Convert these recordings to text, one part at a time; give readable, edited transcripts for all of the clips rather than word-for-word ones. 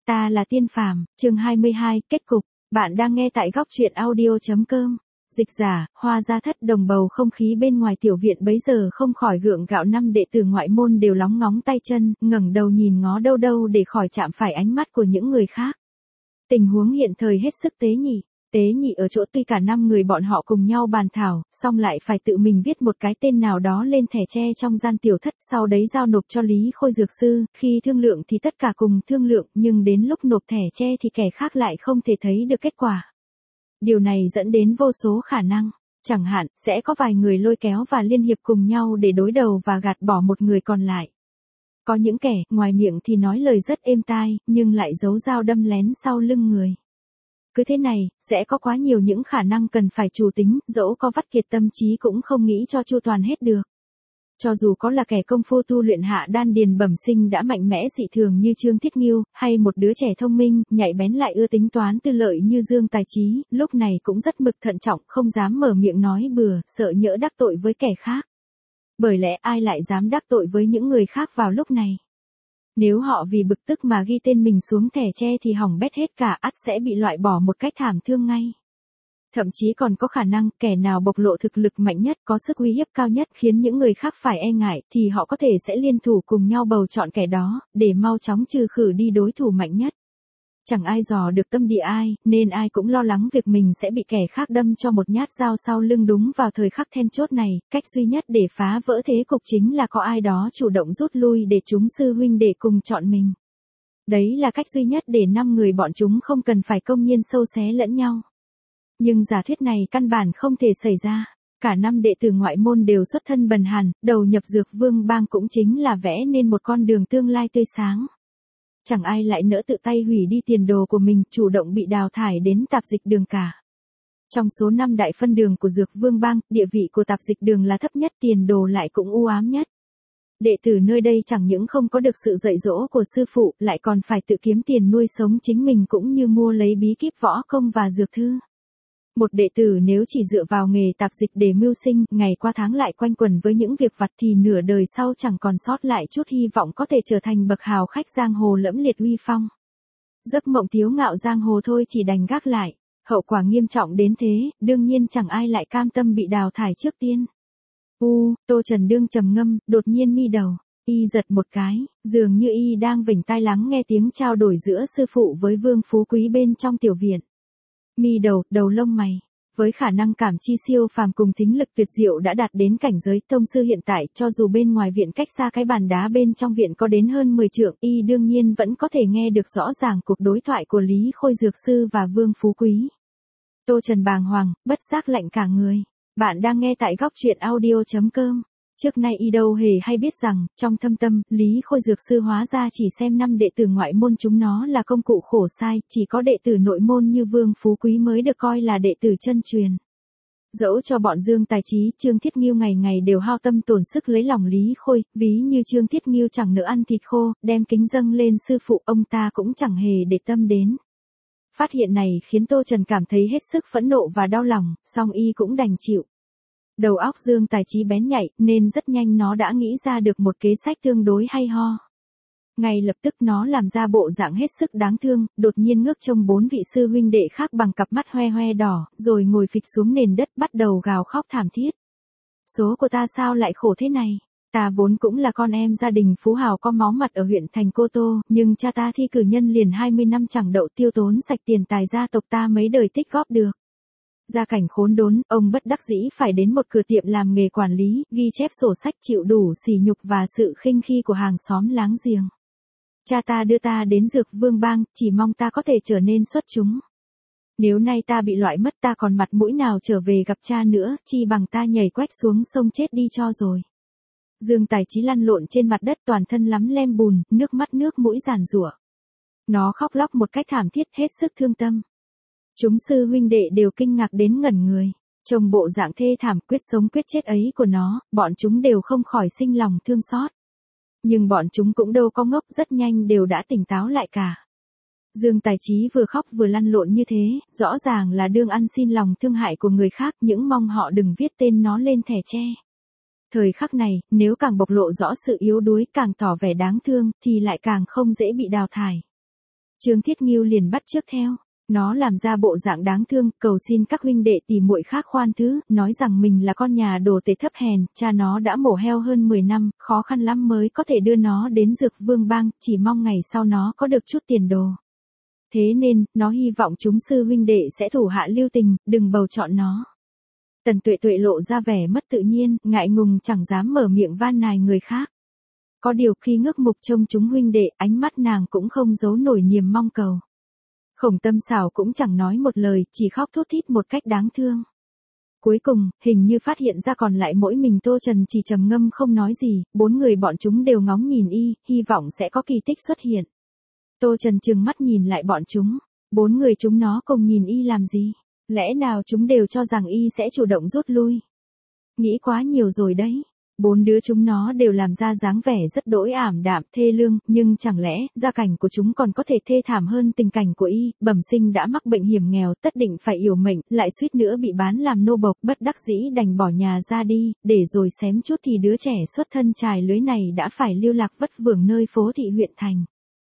Ta là Tiên Phàm, chương 22, kết cục. Bạn đang nghe tại góc truyện audio.com. Dịch giả, Hoa Gia Thất đồng bầu không khí bên ngoài tiểu viện bấy giờ không khỏi gượng gạo, năm đệ tử ngoại môn đều lóng ngóng tay chân, ngẩng đầu nhìn ngó đâu đâu để khỏi chạm phải ánh mắt của những người khác. Tình huống hiện thời hết sức tế nhị. Tế nhị ở chỗ tuy cả 5 người bọn họ cùng nhau bàn thảo, xong lại phải tự mình viết một cái tên nào đó lên thẻ tre trong gian tiểu thất, sau đấy giao nộp cho Lý Khôi Dược Sư, khi thương lượng thì tất cả cùng thương lượng, nhưng đến lúc nộp thẻ tre thì kẻ khác lại không thể thấy được kết quả. Điều này dẫn đến vô số khả năng, chẳng hạn, sẽ có vài người lôi kéo và liên hiệp cùng nhau để đối đầu và gạt bỏ một người còn lại. Có những kẻ, ngoài miệng thì nói lời rất êm tai, nhưng lại giấu dao đâm lén sau lưng người. Cứ thế này, sẽ có quá nhiều những khả năng cần phải chủ tính, dẫu có vắt kiệt tâm trí cũng không nghĩ cho chu toàn hết được. Cho dù có là kẻ công phu tu luyện hạ đan điền bẩm sinh đã mạnh mẽ dị thường như Trương Thiết Nghiêu, hay một đứa trẻ thông minh, nhạy bén lại ưa tính toán tư lợi như Dương Tài Trí, lúc này cũng rất mực thận trọng, không dám mở miệng nói bừa, sợ nhỡ đắc tội với kẻ khác. Bởi lẽ ai lại dám đắc tội với những người khác vào lúc này? Nếu họ vì bực tức mà ghi tên mình xuống thẻ tre thì hỏng bét hết cả, ắt sẽ bị loại bỏ một cách thảm thương ngay. Thậm chí còn có khả năng, kẻ nào bộc lộ thực lực mạnh nhất, có sức uy hiếp cao nhất khiến những người khác phải e ngại, thì họ có thể sẽ liên thủ cùng nhau bầu chọn kẻ đó, để mau chóng trừ khử đi đối thủ mạnh nhất. Chẳng ai dò được tâm địa ai, nên ai cũng lo lắng việc mình sẽ bị kẻ khác đâm cho một nhát dao sau lưng đúng vào thời khắc then chốt này. Cách duy nhất để phá vỡ thế cục chính là có ai đó chủ động rút lui để chúng sư huynh đệ cùng chọn mình. Đấy là cách duy nhất để 5 người bọn chúng không cần phải công nhiên sâu xé lẫn nhau. Nhưng giả thuyết này căn bản không thể xảy ra. Cả 5 đệ tử ngoại môn đều xuất thân bần hàn, đầu nhập Dược Vương Bang cũng chính là vẽ nên một con đường tương lai tươi sáng. Chẳng ai lại nỡ tự tay hủy đi tiền đồ của mình, chủ động bị đào thải đến tạp dịch đường cả. Trong số 5 đại phân đường của Dược Vương Bang, địa vị của tạp dịch đường là thấp nhất, tiền đồ lại cũng u ám nhất. Đệ tử nơi đây chẳng những không có được sự dạy dỗ của sư phụ, lại còn phải tự kiếm tiền nuôi sống chính mình cũng như mua lấy bí kíp võ công và dược thư. Một đệ tử nếu chỉ dựa vào nghề tạp dịch để mưu sinh, ngày qua tháng lại quanh quẩn với những việc vặt thì nửa đời sau chẳng còn sót lại chút hy vọng có thể trở thành bậc hào khách giang hồ lẫm liệt uy phong. Giấc mộng thiếu ngạo giang hồ thôi chỉ đành gác lại, hậu quả nghiêm trọng đến thế, đương nhiên chẳng ai lại cam tâm bị đào thải trước tiên. Tô Trần đương trầm ngâm, đột nhiên mi đầu, y giật một cái, dường như y đang vểnh tai lắng nghe tiếng trao đổi giữa sư phụ với Vương Phú Quý bên trong tiểu viện. Mi đầu lông mày, với khả năng cảm chi siêu phàm cùng thính lực tuyệt diệu đã đạt đến cảnh giới tông sư hiện tại, cho dù bên ngoài viện cách xa cái bàn đá bên trong viện có đến hơn 10 trượng, y đương nhiên vẫn có thể nghe được rõ ràng cuộc đối thoại của Lý Khôi Dược Sư và Vương Phú Quý. Tô Trần bàng hoàng, bất giác lạnh cả người. Bạn đang nghe tại góc truyện audio.com. Trước nay y đâu hề hay biết rằng, trong thâm tâm, Lý Khôi Dược Sư hóa ra chỉ xem 5 đệ tử ngoại môn chúng nó là công cụ khổ sai, chỉ có đệ tử nội môn như Vương Phú Quý mới được coi là đệ tử chân truyền. Dẫu cho bọn Dương Tài Trí, Trương Thiết Nghiêu ngày ngày đều hao tâm tổn sức lấy lòng Lý Khôi, ví như Trương Thiết Nghiêu chẳng nỡ ăn thịt khô, đem kính dâng lên sư phụ, ông ta cũng chẳng hề để tâm đến. Phát hiện này khiến Tô Trần cảm thấy hết sức phẫn nộ và đau lòng, song y cũng đành chịu. Đầu óc Dương Tài Trí bén nhạy, nên rất nhanh nó đã nghĩ ra được một kế sách tương đối hay ho. Ngay lập tức nó làm ra bộ dạng hết sức đáng thương, đột nhiên ngước trông 4 vị sư huynh đệ khác bằng cặp mắt hoe hoe đỏ, rồi ngồi phịch xuống nền đất bắt đầu gào khóc thảm thiết. Số của ta sao lại khổ thế này? Ta vốn cũng là con em gia đình phú hào có máu mặt ở huyện thành Cô Tô, nhưng cha ta thi cử nhân liền 20 năm chẳng đậu, tiêu tốn sạch tiền tài gia tộc ta mấy đời tích góp được. Gia cảnh khốn đốn, ông bất đắc dĩ phải đến một cửa tiệm làm nghề quản lý, ghi chép sổ sách, chịu đủ sỉ nhục và sự khinh khi của hàng xóm láng giềng. Cha ta đưa ta đến Dược Vương Bang, chỉ mong ta có thể trở nên xuất chúng. Nếu nay ta bị loại mất, ta còn mặt mũi nào trở về gặp cha nữa, chi bằng ta nhảy quách xuống sông chết đi cho rồi. Dương Tài Trí lăn lộn trên mặt đất, toàn thân lắm lem bùn, nước mắt nước mũi giàn giụa. Nó khóc lóc một cách thảm thiết, hết sức thương tâm. Chúng sư huynh đệ đều kinh ngạc đến ngẩn người. Trông bộ dạng thê thảm quyết sống quyết chết ấy của nó, bọn chúng đều không khỏi sinh lòng thương xót. Nhưng bọn chúng cũng đâu có ngốc, rất nhanh đều đã tỉnh táo lại cả. Dương Tài Trí vừa khóc vừa lăn lộn như thế, rõ ràng là đương ăn xin lòng thương hại của người khác, những mong họ đừng viết tên nó lên thẻ tre. Thời khắc này, nếu càng bộc lộ rõ sự yếu đuối, càng tỏ vẻ đáng thương, thì lại càng không dễ bị đào thải. Trương Thiết Nghiêu liền bắt chước theo. Nó làm ra bộ dạng đáng thương, cầu xin các huynh đệ tỷ muội khác khoan thứ, nói rằng mình là con nhà đồ tể thấp hèn, cha nó đã mổ heo hơn 10 năm, khó khăn lắm mới có thể đưa nó đến Dược Vương Bang, chỉ mong ngày sau nó có được chút tiền đồ. Thế nên, nó hy vọng chúng sư huynh đệ sẽ thủ hạ lưu tình, đừng bầu chọn nó. Tần Tuệ Tuệ lộ ra vẻ mất tự nhiên, ngại ngùng chẳng dám mở miệng van nài người khác. Có điều khi ngước mục trông chúng huynh đệ, ánh mắt nàng cũng không giấu nổi niềm mong cầu. Khổng Tâm Xảo cũng chẳng nói một lời, chỉ khóc thút thít một cách đáng thương. Cuối cùng, hình như phát hiện ra còn lại mỗi mình Tô Trần chỉ trầm ngâm không nói gì, 4 người bọn chúng đều ngóng nhìn y, hy vọng sẽ có kỳ tích xuất hiện. Tô Trần trừng mắt nhìn lại bọn chúng, 4 người chúng nó cùng nhìn y làm gì? Lẽ nào chúng đều cho rằng y sẽ chủ động rút lui? Nghĩ quá nhiều rồi đấy. 4 đứa chúng nó đều làm ra dáng vẻ rất đỗi ảm đạm, thê lương, nhưng chẳng lẽ, gia cảnh của chúng còn có thể thê thảm hơn tình cảnh của y, bẩm sinh đã mắc bệnh hiểm nghèo, tất định phải yểu mệnh, lại suýt nữa bị bán làm nô bộc, bất đắc dĩ đành bỏ nhà ra đi, để rồi xém chút thì đứa trẻ xuất thân trài lưới này đã phải lưu lạc vất vưởng nơi phố thị huyện thành.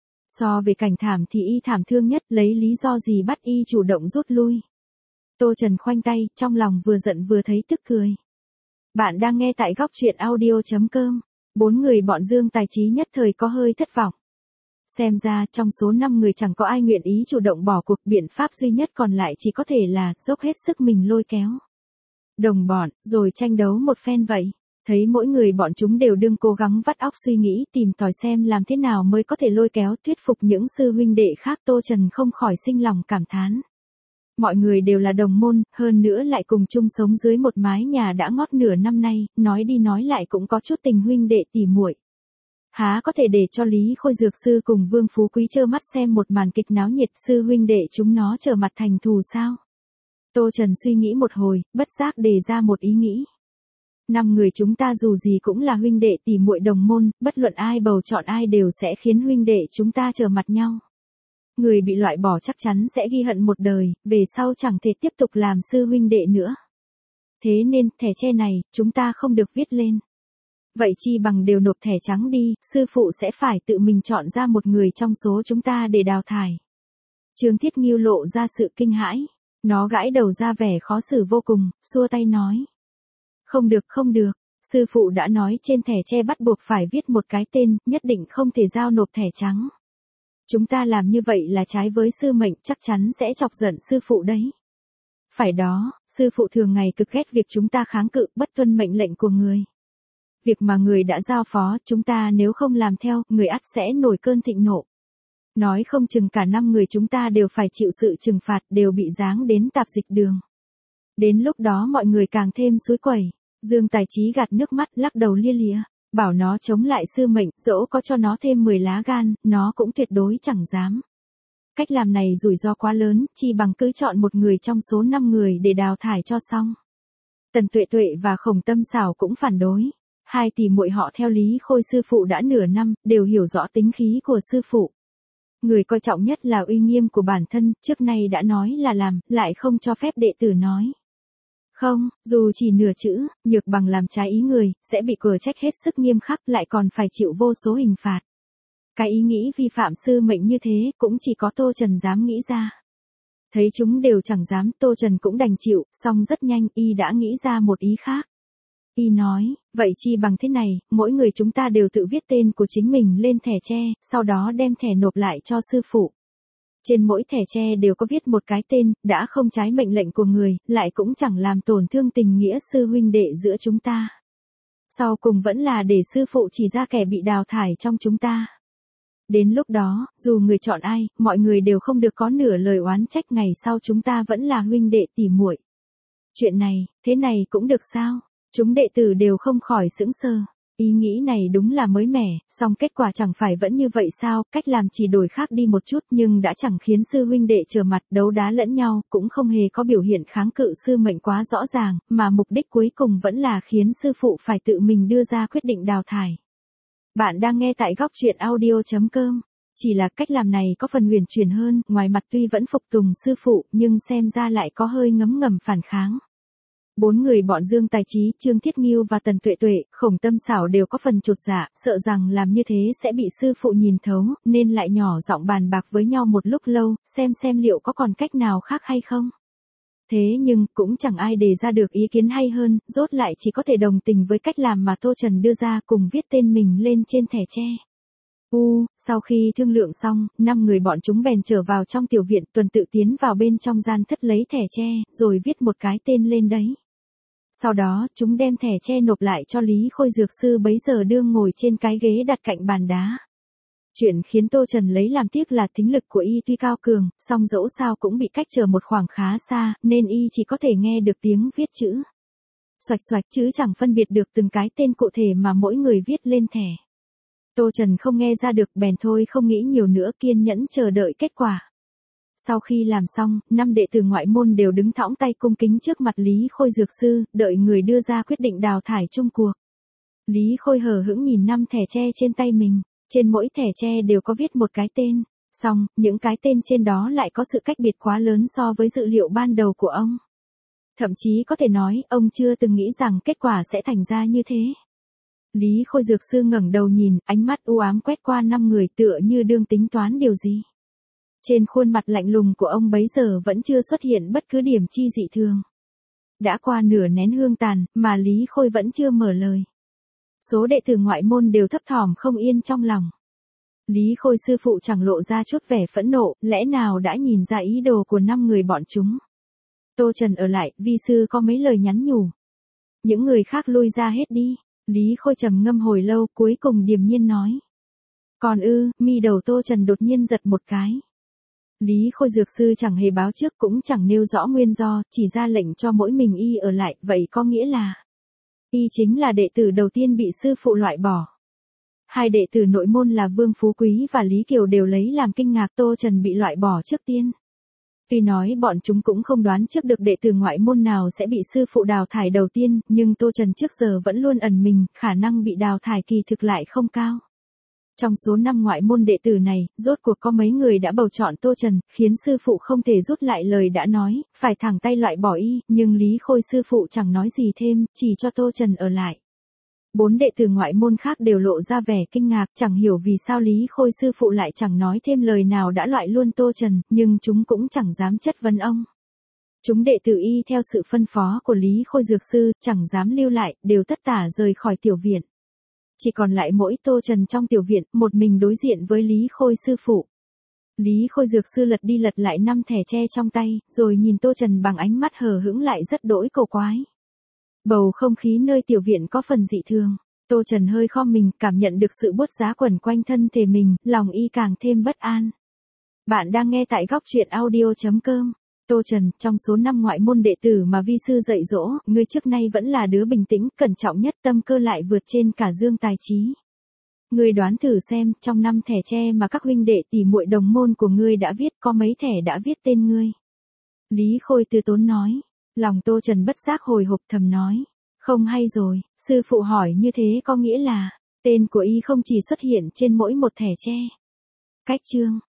So về cảnh thảm thì y thảm thương nhất, lấy lý do gì bắt y chủ động rút lui? Tô Trần khoanh tay, trong lòng vừa giận vừa thấy tức cười. Bạn đang nghe tại góc truyện audio.com. 4 người bọn Dương Tài Trí nhất thời có hơi thất vọng. Xem ra trong số 5 người chẳng có ai nguyện ý chủ động bỏ cuộc, biện pháp duy nhất còn lại chỉ có thể là dốc hết sức mình lôi kéo đồng bọn, rồi tranh đấu một phen vậy. Thấy mỗi người bọn chúng đều đương cố gắng vắt óc suy nghĩ tìm tòi xem làm thế nào mới có thể lôi kéo thuyết phục những sư huynh đệ khác, Tô Trần không khỏi sinh lòng cảm thán. Mọi người đều là đồng môn, hơn nữa lại cùng chung sống dưới một mái nhà đã ngót nửa năm nay, nói đi nói lại cũng có chút tình huynh đệ tỉ muội. Há có thể để cho Lý Khôi Dược Sư cùng Vương Phú Quý trơ mắt xem một màn kịch náo nhiệt, sư huynh đệ chúng nó trở mặt thành thù sao? Tô Trần suy nghĩ một hồi, bất giác đề ra một ý nghĩ. 5 người chúng ta dù gì cũng là huynh đệ tỉ muội đồng môn, bất luận ai bầu chọn ai đều sẽ khiến huynh đệ chúng ta trở mặt nhau. Người bị loại bỏ chắc chắn sẽ ghi hận một đời, về sau chẳng thể tiếp tục làm sư huynh đệ nữa. Thế nên, thẻ tre này, chúng ta không được viết lên. Vậy chi bằng đều nộp thẻ trắng đi, sư phụ sẽ phải tự mình chọn ra một người trong số chúng ta để đào thải. Trương Thiết Nghiêu lộ ra sự kinh hãi. Nó gãi đầu ra vẻ khó xử vô cùng, xua tay nói. Không được, không được. Sư phụ đã nói trên thẻ tre bắt buộc phải viết một cái tên, nhất định không thể giao nộp thẻ trắng. Chúng ta làm như vậy là trái với sư mệnh, chắc chắn sẽ chọc giận sư phụ đấy. Phải đó, sư phụ thường ngày cực ghét việc chúng ta kháng cự, bất tuân mệnh lệnh của người. Việc mà người đã giao phó, chúng ta nếu không làm theo, người ắt sẽ nổi cơn thịnh nộ. Nói không chừng cả 5 người chúng ta đều phải chịu sự trừng phạt, đều bị giáng đến tạp dịch đường. Đến lúc đó mọi người càng thêm xúi quẩy. Dương Tài Trí gạt nước mắt, lắc đầu lia lịa. Bảo nó chống lại sư mệnh, dẫu có cho nó thêm 10 lá gan, nó cũng tuyệt đối chẳng dám. Cách làm này rủi ro quá lớn, chi bằng cứ chọn một người trong số 5 người để đào thải cho xong. Tần Tuệ Tuệ và Khổng Tâm Xảo cũng phản đối. 2 tỷ muội họ theo Lý Khôi sư phụ đã nửa năm, đều hiểu rõ tính khí của sư phụ. Người coi trọng nhất là uy nghiêm của bản thân, trước nay đã nói là làm, lại không cho phép đệ tử nói. Không, dù chỉ nửa chữ, nhược bằng làm trái ý người, sẽ bị cửa trách hết sức nghiêm khắc, lại còn phải chịu vô số hình phạt. Cái ý nghĩ vi phạm sư mệnh như thế, cũng chỉ có Tô Trần dám nghĩ ra. Thấy chúng đều chẳng dám, Tô Trần cũng đành chịu, song rất nhanh, y đã nghĩ ra một ý khác. Y nói, vậy chi bằng thế này, mỗi người chúng ta đều tự viết tên của chính mình lên thẻ tre, sau đó đem thẻ nộp lại cho sư phụ. Trên mỗi thẻ tre đều có viết một cái tên, đã không trái mệnh lệnh của người, lại cũng chẳng làm tổn thương tình nghĩa sư huynh đệ giữa chúng ta. Sau cùng vẫn là để sư phụ chỉ ra kẻ bị đào thải trong chúng ta. Đến lúc đó, dù người chọn ai, mọi người đều không được có nửa lời oán trách, ngày sau chúng ta vẫn là huynh đệ tỉ muội. Chuyện này, thế này cũng được sao? Chúng đệ tử đều không khỏi sững sờ. Ý nghĩ này đúng là mới mẻ, song kết quả chẳng phải vẫn như vậy sao, cách làm chỉ đổi khác đi một chút nhưng đã chẳng khiến sư huynh đệ trở mặt đấu đá lẫn nhau, cũng không hề có biểu hiện kháng cự sư mệnh quá rõ ràng, mà mục đích cuối cùng vẫn là khiến sư phụ phải tự mình đưa ra quyết định đào thải. Bạn đang nghe tại góc truyện audio.com. Chỉ là cách làm này có phần huyền chuyển hơn, ngoài mặt tuy vẫn phục tùng sư phụ nhưng xem ra lại có hơi ngấm ngầm phản kháng. Bốn người bọn Dương Tài Trí, Trương Thiết Nghiêu và Tần Tuệ Tuệ, Khổng Tâm Xảo đều có phần chột dạ, sợ rằng làm như thế sẽ bị sư phụ nhìn thấu, nên lại nhỏ giọng bàn bạc với nhau một lúc lâu, xem liệu có còn cách nào khác hay không. Thế nhưng, cũng chẳng ai đề ra được ý kiến hay hơn, rốt lại chỉ có thể đồng tình với cách làm mà Tô Trần đưa ra cùng viết tên mình lên trên thẻ tre. Sau khi thương lượng xong, 5 người bọn chúng bèn trở vào trong tiểu viện, Tuần tự tiến vào bên trong gian thất lấy thẻ tre, rồi viết một cái tên lên đấy. Sau đó, chúng đem thẻ tre nộp lại cho Lý Khôi Dược Sư bấy giờ đương ngồi trên cái ghế đặt cạnh bàn đá. Chuyện khiến Tô Trần lấy làm tiếc là thính lực của y tuy cao cường, song dẫu sao cũng bị cách trở một khoảng khá xa, nên y chỉ có thể nghe được tiếng viết chữ. Xoạch xoạch chứ chẳng phân biệt được từng cái tên cụ thể mà mỗi người viết lên thẻ. Tô Trần không nghe ra được bèn thôi không nghĩ nhiều nữa, kiên nhẫn chờ đợi kết quả. Sau khi làm xong, 5 đệ tử ngoại môn đều đứng thõng tay cung kính trước mặt Lý Khôi Dược Sư, đợi người đưa ra quyết định đào thải chung cuộc. Lý Khôi hờ hững nhìn 5 thẻ tre trên tay mình, trên mỗi thẻ tre đều có viết một cái tên, song, những cái tên trên đó lại có sự cách biệt quá lớn so với dự liệu ban đầu của ông. Thậm chí có thể nói, ông chưa từng nghĩ rằng kết quả sẽ thành ra như thế. Lý Khôi Dược Sư ngẩng đầu nhìn, ánh mắt u ám quét qua 5 người tựa như đương tính toán điều gì. Trên khuôn mặt lạnh lùng của ông bấy giờ vẫn chưa xuất hiện bất cứ điểm chi dị thường. Đã qua nửa nén hương tàn, mà Lý Khôi vẫn chưa mở lời. Số đệ tử ngoại môn đều thấp thỏm không yên trong lòng. Lý Khôi sư phụ chẳng lộ ra chút vẻ phẫn nộ, lẽ nào đã nhìn ra ý đồ của 5 người bọn chúng. Tô Trần ở lại, vi sư có mấy lời nhắn nhủ. Những người khác lui ra hết đi. Lý Khôi trầm ngâm hồi lâu, cuối cùng điềm nhiên nói. Còn mi đầu Tô Trần đột nhiên giật một cái. Lý Khôi Dược Sư chẳng hề báo trước cũng chẳng nêu rõ nguyên do, chỉ ra lệnh cho mỗi mình y ở lại, vậy có nghĩa là y chính là đệ tử đầu tiên bị sư phụ loại bỏ. Hai đệ tử nội môn là Vương Phú Quý và Lý Kiều đều lấy làm kinh ngạc Tô Trần bị loại bỏ trước tiên. Tuy nói bọn chúng cũng không đoán trước được đệ tử ngoại môn nào sẽ bị sư phụ đào thải đầu tiên, nhưng Tô Trần trước giờ vẫn luôn ẩn mình, khả năng bị đào thải kỳ thực lại không cao. Trong số 5 ngoại môn đệ tử này, rốt cuộc có mấy người đã bầu chọn Tô Trần, khiến sư phụ không thể rút lại lời đã nói, phải thẳng tay loại bỏ y, nhưng Lý Khôi sư phụ chẳng nói gì thêm, chỉ cho Tô Trần ở lại. 4 đệ tử ngoại môn khác đều lộ ra vẻ kinh ngạc, chẳng hiểu vì sao Lý Khôi sư phụ lại chẳng nói thêm lời nào đã loại luôn Tô Trần, nhưng chúng cũng chẳng dám chất vấn ông. Chúng đệ tử y theo sự phân phó của Lý Khôi Dược Sư, chẳng dám lưu lại, đều tất tả rời khỏi tiểu viện. Chỉ còn lại mỗi Tô Trần trong tiểu viện, một mình đối diện với Lý Khôi sư phụ. Lý Khôi Dược Sư lật đi lật lại 5 thẻ tre trong tay, rồi nhìn Tô Trần bằng ánh mắt hờ hững lại rất đỗi cầu quái. Bầu không khí nơi tiểu viện có phần dị thường. Tô Trần hơi khom mình, cảm nhận được sự buốt giá quẩn quanh thân thể mình, lòng y càng thêm bất an. Bạn đang nghe tại góc truyện audio.com. Tô Trần, trong số 5 ngoại môn đệ tử mà vi sư dạy dỗ, ngươi trước nay vẫn là đứa bình tĩnh, cẩn trọng nhất, tâm cơ lại vượt trên cả Dương Tài Trí. Ngươi đoán thử xem, trong 5 thẻ tre mà các huynh đệ tỷ muội đồng môn của ngươi đã viết, có mấy thẻ đã viết tên ngươi? Lý Khôi từ tốn nói. Lòng Tô Trần bất giác hồi hộp thầm nói. Không hay rồi, sư phụ hỏi như thế có nghĩa là, tên của y không chỉ xuất hiện trên mỗi một thẻ tre. Cách chương.